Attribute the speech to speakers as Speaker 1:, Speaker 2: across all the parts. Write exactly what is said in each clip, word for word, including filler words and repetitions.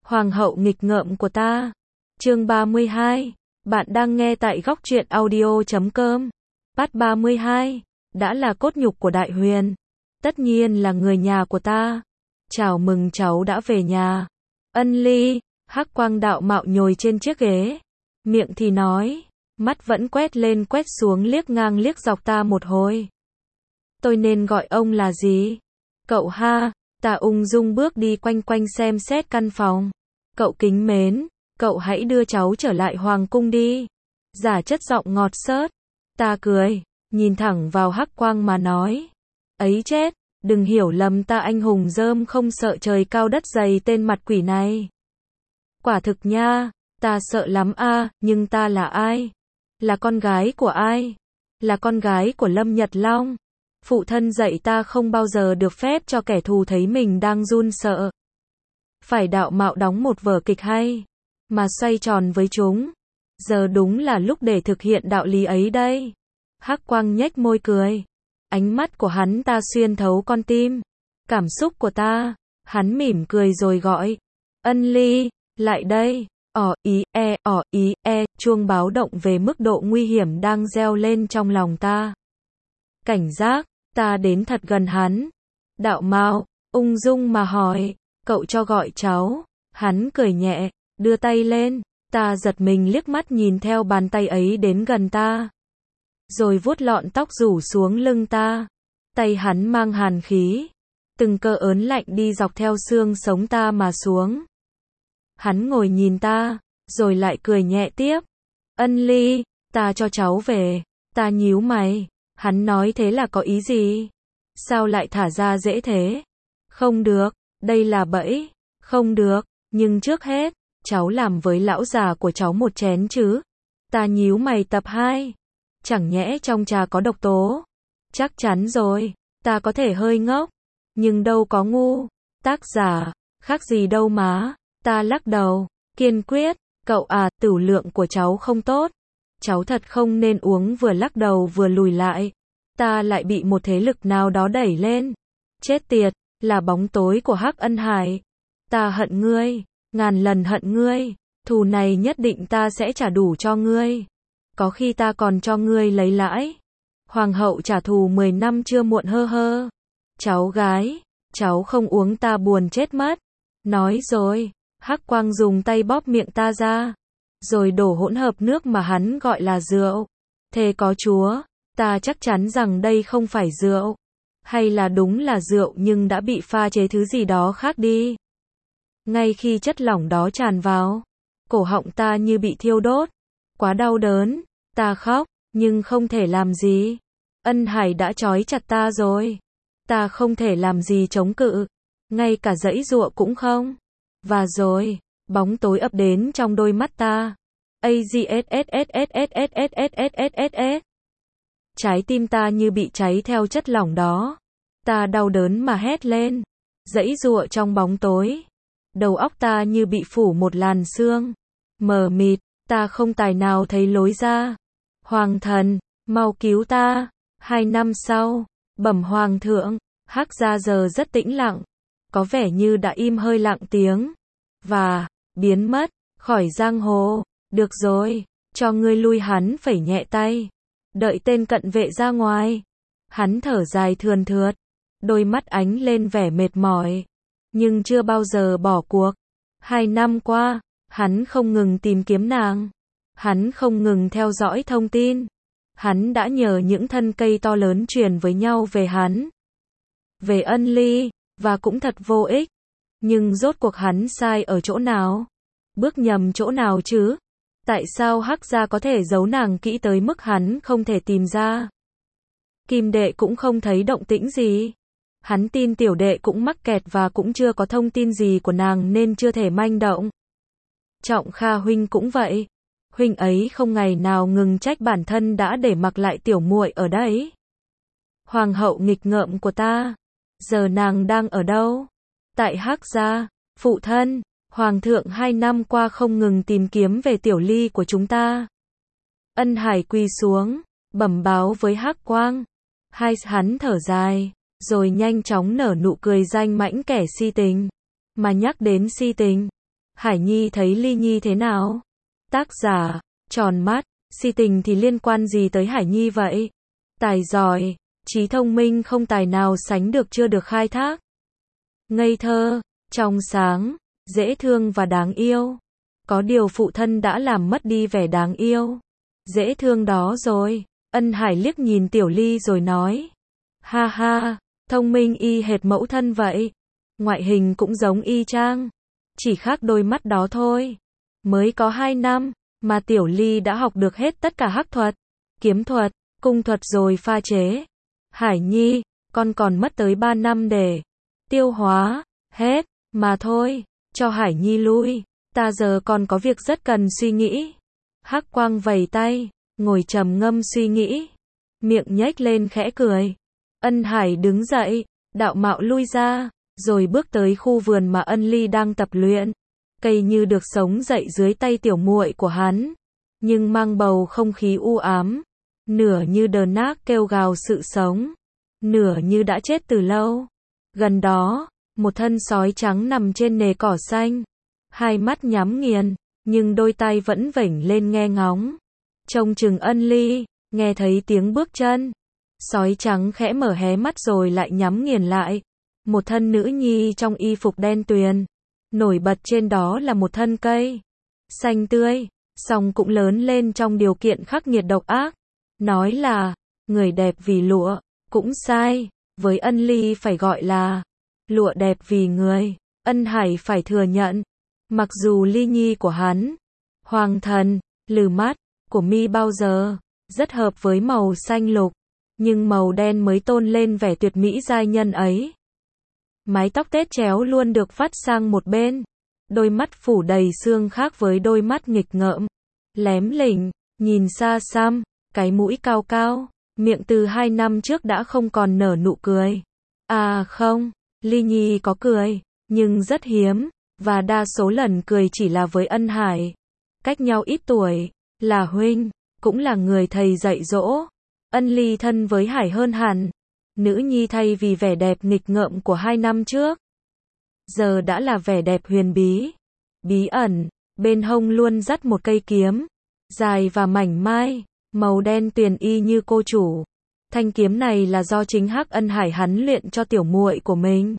Speaker 1: Hoàng hậu nghịch ngợm của ta. Chương ba mươi hai. Bạn đang nghe tại góc truyện audio chấm com. Part ba mươi hai. Đã là cốt nhục của Đại Huyền. Tất nhiên là người nhà của ta. Chào mừng cháu đã về nhà. Ân Ly. Hắc Quang đạo mạo nhồi trên chiếc ghế. Miệng thì nói. Mắt vẫn quét lên quét xuống liếc ngang liếc dọc ta một hồi. Tôi nên gọi ông là gì? Cậu ha. Ta ung dung bước đi quanh quanh xem xét căn phòng. Cậu kính mến, cậu hãy đưa cháu trở lại hoàng cung đi. Giả chất giọng ngọt xớt. Ta cười, nhìn thẳng vào Hắc Quang mà nói. Ấy chết, đừng hiểu lầm ta anh hùng rơm không sợ trời cao đất dày tên mặt quỷ này. Quả thực nha, ta sợ lắm a, nhưng ta là ai? Là con gái của ai? Là con gái của Lâm Nhật Long. Phụ thân dạy ta không bao giờ được phép cho kẻ thù thấy mình đang run sợ. Phải đạo mạo đóng một vở kịch hay, mà xoay tròn với chúng. Giờ đúng là lúc để thực hiện đạo lý ấy đây. Hắc Quang nhếch môi cười. Ánh mắt của hắn ta xuyên thấu con tim. Cảm xúc của ta. Hắn mỉm cười rồi gọi. Ân Ly, lại đây. Ỏ ý e, ỏ ý e, chuông báo động về mức độ nguy hiểm đang reo lên trong lòng ta. Cảnh giác, ta đến thật gần hắn. Đạo mạo, ung dung mà hỏi, cậu cho gọi cháu. Hắn cười nhẹ, đưa tay lên. Ta giật mình liếc mắt nhìn theo bàn tay ấy đến gần ta. Rồi vuốt lọn tóc rủ xuống lưng ta. Tay hắn mang hàn khí. Từng cơ ớn lạnh đi dọc theo xương sống ta mà xuống. Hắn ngồi nhìn ta, rồi lại cười nhẹ tiếp. Ân Ly, ta cho cháu về. Ta nhíu mày. Hắn nói thế là có ý gì? Sao lại thả ra dễ thế? Không được, đây là bẫy. Không được, nhưng trước hết, cháu làm với lão già của cháu một chén chứ. Ta nhíu mày. Tập hai. Chẳng nhẽ trong trà có độc tố? Chắc chắn rồi, ta có thể hơi ngốc, nhưng đâu có ngu. Tác giả, khác gì đâu má. Ta lắc đầu, kiên quyết. Cậu à, tửu lượng của cháu không tốt. Cháu thật không nên uống. Vừa lắc đầu vừa lùi lại. Ta lại bị một thế lực nào đó đẩy lên. Chết tiệt, là bóng tối của Hắc Ân Hải. Ta hận ngươi, ngàn lần hận ngươi. Thù này nhất định ta sẽ trả đủ cho ngươi. Có khi ta còn cho ngươi lấy lãi. Hoàng hậu trả thù mười năm chưa muộn hơ hơ. Cháu gái, cháu không uống ta buồn chết mất. Nói rồi, Hắc Quang dùng tay bóp miệng ta ra. Rồi đổ hỗn hợp nước mà hắn gọi là rượu. Thề có Chúa, ta chắc chắn rằng đây không phải rượu. Hay là đúng là rượu nhưng đã bị pha chế thứ gì đó khác đi. Ngay khi chất lỏng đó tràn vào, cổ họng ta như bị thiêu đốt. Quá đau đớn, ta khóc, nhưng không thể làm gì. Ân Hải đã trói chặt ta rồi. Ta không thể làm gì chống cự. Ngay cả giãy giụa cũng không. Và rồi, bóng tối ập đến trong đôi mắt ta. A G S S S S S S S S S S S. Trái tim ta như bị cháy theo chất lỏng đó. Ta đau đớn mà hét lên. Giãy giụa trong bóng tối. Đầu óc ta như bị phủ một làn sương. Mờ mịt, ta không tài nào thấy lối ra. Hoàng thần, mau cứu ta. Hai năm sau, bẩm hoàng thượng, Hắc gia giờ rất tĩnh lặng. Có vẻ như đã im hơi lặng tiếng. Và, biến mất, khỏi giang hồ. Được rồi, cho ngươi lui. Hắn phẩy nhẹ tay. Đợi tên cận vệ ra ngoài. Hắn thở dài thườn thượt. Đôi mắt ánh lên vẻ mệt mỏi. Nhưng chưa bao giờ bỏ cuộc. Hai năm qua, hắn không ngừng tìm kiếm nàng. Hắn không ngừng theo dõi thông tin. Hắn đã nhờ những thân cây to lớn truyền với nhau về hắn. Về Ân Ly, và cũng thật vô ích. Nhưng rốt cuộc hắn sai ở chỗ nào? Bước nhầm chỗ nào chứ? Tại sao Hắc gia có thể giấu nàng kỹ tới mức hắn không thể tìm ra? Kim đệ cũng không thấy động tĩnh gì. Hắn tin tiểu đệ cũng mắc kẹt và cũng chưa có thông tin gì của nàng nên chưa thể manh động. Trọng Kha huynh cũng vậy. Huynh ấy không ngày nào ngừng trách bản thân đã để mặc lại tiểu muội ở đấy. Hoàng hậu nghịch ngợm của ta. Giờ nàng đang ở đâu? Tại Hắc gia. Phụ thân, Hoàng thượng hai năm qua không ngừng tìm kiếm về tiểu ly của chúng ta. Ân Hải quỳ xuống, bẩm báo với Hắc Quang. Hai hắn thở dài, rồi nhanh chóng nở nụ cười danh mãnh kẻ si tình. Mà nhắc đến si tình, Hải Nhi thấy Ly Nhi thế nào? Tác giả, tròn mắt, si tình thì liên quan gì tới Hải Nhi vậy? Tài giỏi, trí thông minh không tài nào sánh được chưa được khai thác. Ngây thơ, trong sáng, dễ thương và đáng yêu. Có điều phụ thân đã làm mất đi vẻ đáng yêu, dễ thương đó rồi. Ân Hải liếc nhìn Tiểu Ly rồi nói. Ha ha, thông minh y hệt mẫu thân vậy. Ngoại hình cũng giống y chang. Chỉ khác đôi mắt đó thôi. Mới có hai năm, mà Tiểu Ly đã học được hết tất cả hắc thuật, kiếm thuật, cung thuật rồi pha chế. Hải Nhi, con còn mất tới ba năm để tiêu hóa hết, mà thôi, cho Hải Nhi lui. Ta giờ còn có việc rất cần suy nghĩ. Hắc Quang vẩy tay, ngồi trầm ngâm suy nghĩ. Miệng nhếch lên khẽ cười. Ân Hải đứng dậy, đạo mạo lui ra, rồi bước tới khu vườn mà Ân Ly đang tập luyện. Cây như được sống dậy dưới tay tiểu muội của hắn, nhưng mang bầu không khí u ám, nửa như đờ nát kêu gào sự sống, nửa như đã chết từ lâu. Gần đó, một thân sói trắng nằm trên nề cỏ xanh, hai mắt nhắm nghiền, nhưng đôi tai vẫn vểnh lên nghe ngóng. Trông chừng Ân Ly, nghe thấy tiếng bước chân. Sói trắng khẽ mở hé mắt rồi lại nhắm nghiền lại. Một thân nữ nhi trong y phục đen tuyền. Nổi bật trên đó là một thân cây xanh tươi, song cũng lớn lên trong điều kiện khắc nghiệt độc ác. Nói là người đẹp vì lụa, cũng sai. Với Ân Ly phải gọi là lụa đẹp vì người. Ân Hải phải thừa nhận, mặc dù Ly Nhi của hắn, hoàng thần, lừ mắt của mi bao giờ rất hợp với màu xanh lục, nhưng màu đen mới tôn lên vẻ tuyệt mỹ giai nhân ấy. Mái tóc tết chéo luôn được vắt sang một bên, đôi mắt phủ đầy xương khác với đôi mắt nghịch ngợm, lém lỉnh, nhìn xa xăm, cái mũi cao cao, miệng từ hai năm trước đã không còn nở nụ cười. À không, Ly Nhi có cười, nhưng rất hiếm, và đa số lần cười chỉ là với Ân Hải. Cách nhau ít tuổi, là huynh, cũng là người thầy dạy dỗ. Ân Ly thân với Hải hơn hẳn. Nữ nhi thay vì vẻ đẹp nghịch ngợm của hai năm trước, giờ đã là vẻ đẹp huyền bí, bí ẩn, bên hông luôn dắt một cây kiếm, dài và mảnh mai, màu đen tuyền y như cô chủ. Thanh kiếm này là do chính Hắc Ân Hải hắn luyện cho tiểu muội của mình.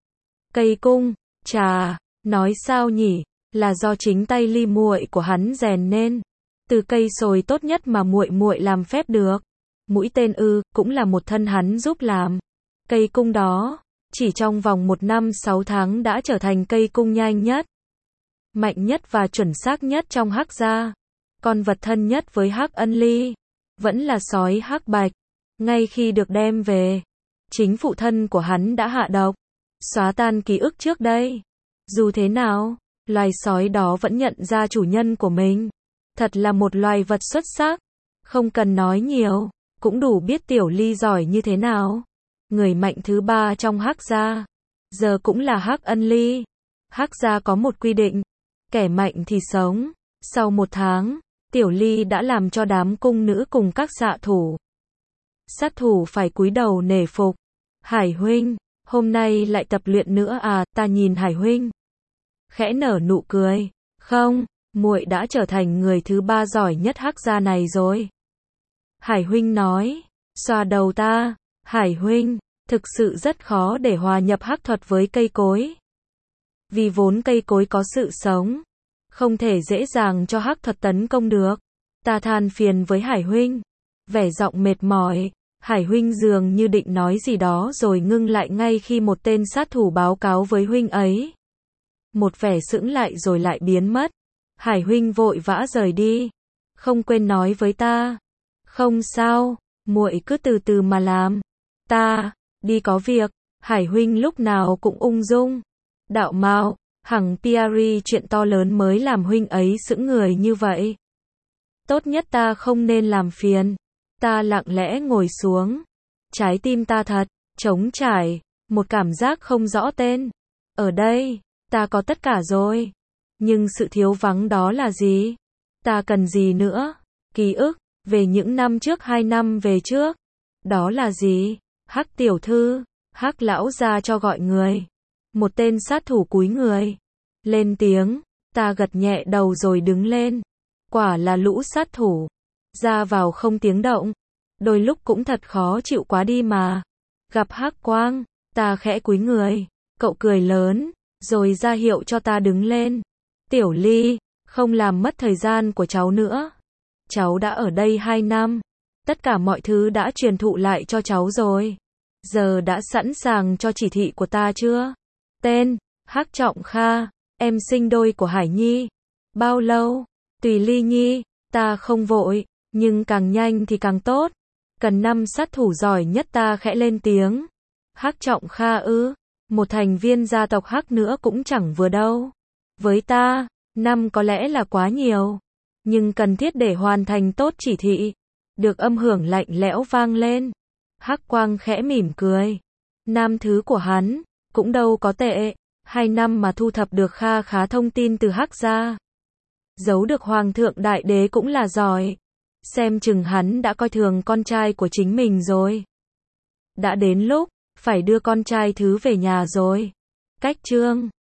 Speaker 1: Cây cung, chà, nói sao nhỉ, là do chính tay Ly muội của hắn rèn nên, từ cây sồi tốt nhất mà muội muội làm phép được. Mũi tên ư, cũng là một thân hắn giúp làm. Cây cung đó, chỉ trong vòng một năm sáu tháng đã trở thành cây cung nhanh nhất, mạnh nhất và chuẩn xác nhất trong Hắc gia. Con vật thân nhất với Hắc Ân Ly, vẫn là sói Hắc Bạch. Ngay khi được đem về, chính phụ thân của hắn đã hạ độc, xóa tan ký ức trước đây. Dù thế nào, loài sói đó vẫn nhận ra chủ nhân của mình. Thật là một loài vật xuất sắc. Không cần nói nhiều, cũng đủ biết Tiểu Ly giỏi như thế nào. Người mạnh thứ ba trong Hắc gia, giờ cũng là Hắc Ân Ly. Hắc gia có một quy định, kẻ mạnh thì sống. Sau một tháng, Tiểu Ly đã làm cho đám cung nữ cùng các xạ thủ, sát thủ phải cúi đầu nể phục. Hải huynh, hôm nay lại tập luyện nữa à? Ta nhìn Hải huynh, khẽ nở nụ cười. Không, muội đã trở thành người thứ ba giỏi nhất Hắc gia này rồi. Hải huynh nói, xoa đầu ta. Hải huynh, thực sự rất khó để hòa nhập hắc thuật với cây cối. Vì vốn cây cối có sự sống, không thể dễ dàng cho hắc thuật tấn công được. Ta than phiền với Hải huynh. Vẻ giọng mệt mỏi, Hải huynh dường như định nói gì đó rồi ngưng lại ngay khi một tên sát thủ báo cáo với huynh ấy. Một vẻ sững lại rồi lại biến mất. Hải huynh vội vã rời đi. Không quên nói với ta. Không sao, muội cứ từ từ mà làm. Ta đi có việc. Hải huynh lúc nào cũng ung dung, đạo mạo, hằng Piari chuyện to lớn mới làm huynh ấy sững người như vậy. Tốt nhất ta không nên làm phiền. Ta lặng lẽ ngồi xuống. Trái tim ta thật trống trải, một cảm giác không rõ tên. Ở đây, ta có tất cả rồi. Nhưng sự thiếu vắng đó là gì? Ta cần gì nữa? Ký ức về những năm trước, hai năm về trước. Đó là gì? Hắc tiểu thư, Hắc lão gia cho gọi người. Một tên sát thủ cúi người lên tiếng, Ta gật nhẹ đầu rồi đứng lên. Quả là lũ sát thủ. Ra vào không tiếng động. Đôi lúc cũng thật khó chịu quá đi mà. Gặp Hắc Quang, ta khẽ cúi người. Cậu cười lớn, rồi ra hiệu cho ta đứng lên. Tiểu Ly, không làm mất thời gian của cháu nữa. Cháu đã ở đây hai năm. Tất cả mọi thứ đã truyền thụ lại cho cháu rồi. Giờ đã sẵn sàng cho chỉ thị của ta chưa? Tên, Hắc Trọng Kha, em sinh đôi của Hải Nhi. Bao lâu? Tùy Ly Nhi, ta không vội, nhưng càng nhanh thì càng tốt. Cần năm sát thủ giỏi nhất, ta khẽ lên tiếng. Hắc Trọng Kha ư? Một thành viên gia tộc Hắc nữa cũng chẳng vừa đâu. Với ta, năm có lẽ là quá nhiều, nhưng cần thiết để hoàn thành tốt chỉ thị. Được âm hưởng lạnh lẽo vang lên. Hắc Quang khẽ mỉm cười. Nam thứ của hắn cũng đâu có tệ, hai năm mà thu thập được kha khá thông tin từ Hắc gia. Giấu được Hoàng thượng Đại Đế cũng là giỏi. Xem chừng hắn đã coi thường con trai của chính mình rồi. Đã đến lúc phải đưa con trai thứ về nhà rồi. Cách chương